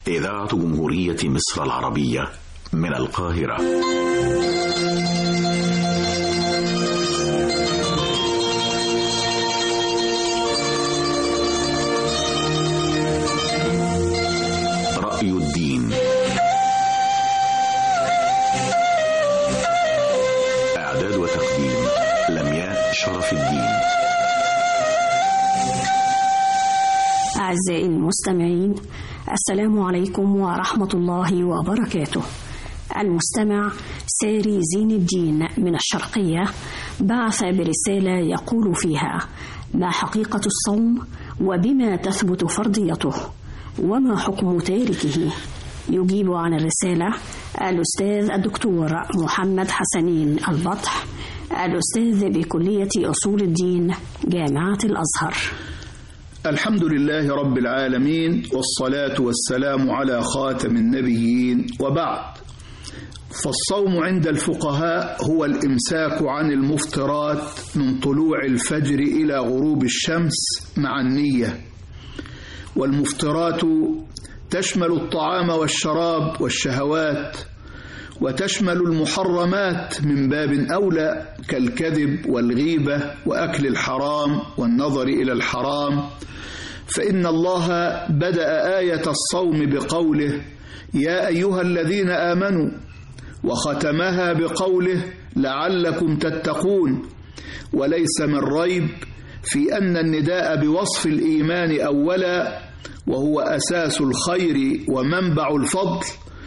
إذاعة جمهورية مصر العربية من القاهرة. رأي الدين. إعداد وتقديم لمياء شرف الدين. أعزائي المستمعين، السلام عليكم ورحمة الله وبركاته. المستمع ساري زين الدين من الشرقية بعث برسالة يقول فيها: ما حقيقة الصوم وبما تثبت فرضيته وما حكم تاركه؟ يجيب عن الرسالة الأستاذ الدكتور محمد حسنين البطح، الأستاذ بكلية أصول الدين جامعة الأزهر. الحمد لله رب العالمين، والصلاة والسلام على خاتم النبيين، وبعد. فالصوم عند الفقهاء هو الإمساك عن المفطرات من طلوع الفجر إلى غروب الشمس مع النية. والمفطرات تشمل الطعام والشراب والشهوات، وتشمل المحرمات من باب أولى كالكذب والغيبة وأكل الحرام والنظر إلى الحرام. فإن الله بدأ آية الصوم بقوله: يا أيها الذين آمنوا، وختمها بقوله: لعلكم تتقون. وليس من ريب في أن النداء بوصف الإيمان أولا، وهو أساس الخير ومنبع الفضل،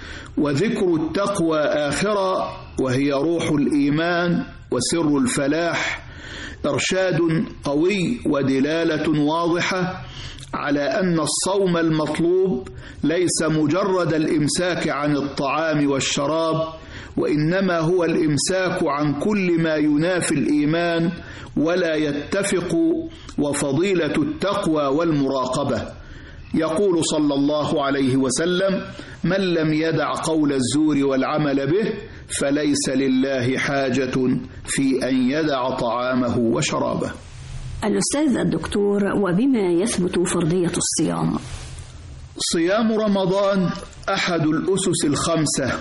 وذكر التقوى آخرا، وهي روح الإيمان وسر الفلاح، إرشاد قوي ودلالة واضحة على أن الصوم المطلوب ليس مجرد الإمساك عن الطعام والشراب، وإنما هو الإمساك عن كل ما ينافي الإيمان ولا يتفق، وفضيلة التقوى والمراقبة. يقول صلى الله عليه وسلم: من لم يدع قول الزور والعمل به فليس لله حاجة في أن يدع طعامه وشرابه. الأستاذ الدكتور، وبما يثبت فرضية الصيام؟ صيام رمضان أحد الأسس الخمسة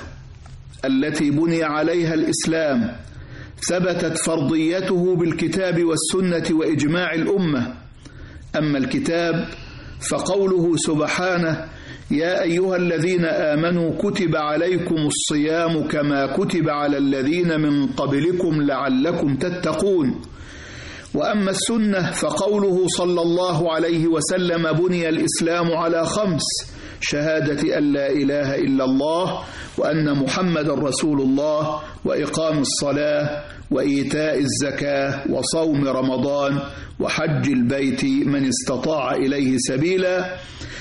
التي بني عليها الإسلام، ثبتت فرضيته بالكتاب والسنة وإجماع الأمة. أما الكتاب فقوله سبحانه: يا أيها الذين آمنوا كتب عليكم الصيام كما كتب على الذين من قبلكم لعلكم تتقون. وأما السنة فقوله صلى الله عليه وسلم: بني الإسلام على خمس: شهادة أن لا إله إلا الله وأن محمد رسول الله، وإقام الصلاة، وإيتاء الزكاة، وصوم رمضان، وحج البيت من استطاع إليه سبيلا.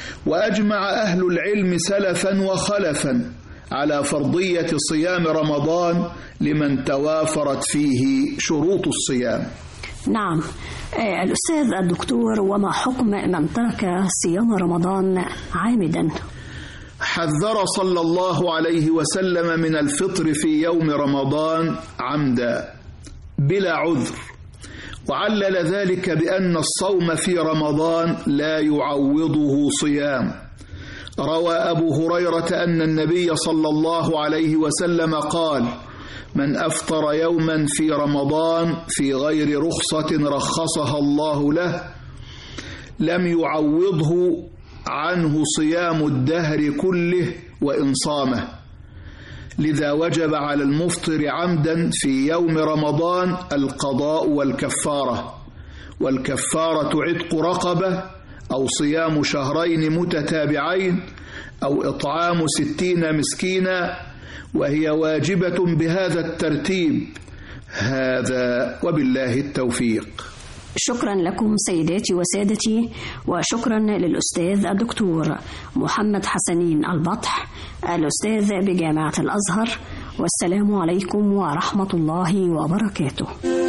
وأجمع أهل العلم سلفا وخلفا على فرضية صيام رمضان لمن توافرت فيه شروط الصيام. نعم. الأستاذ الدكتور، وما حكم من ترك صيام رمضان عامدا؟ حذر صلى الله عليه وسلم من الفطر في يوم رمضان عمدا بلا عذر، وعلل ذلك بأن الصوم في رمضان لا يعوضه صيام. روى أبو هريرة أن النبي صلى الله عليه وسلم قال: من أفطر يوما في رمضان في غير رخصة رخصها الله له لم يعوضه عنه صيام الدهر كله وإن صامه. لذا وجب على المفطر عمدا في يوم رمضان القضاء والكفارة. والكفارة عتق رقبة، أو صيام شهرين متتابعين، أو إطعام 60 مسكينا، وهي واجبة بهذا الترتيب. هذا وبالله التوفيق. شكرا لكم سيداتي وسادتي، وشكرا للأستاذ الدكتور محمد حسنين البطح، الأستاذ بجامعة الأزهر. والسلام عليكم ورحمة الله وبركاته.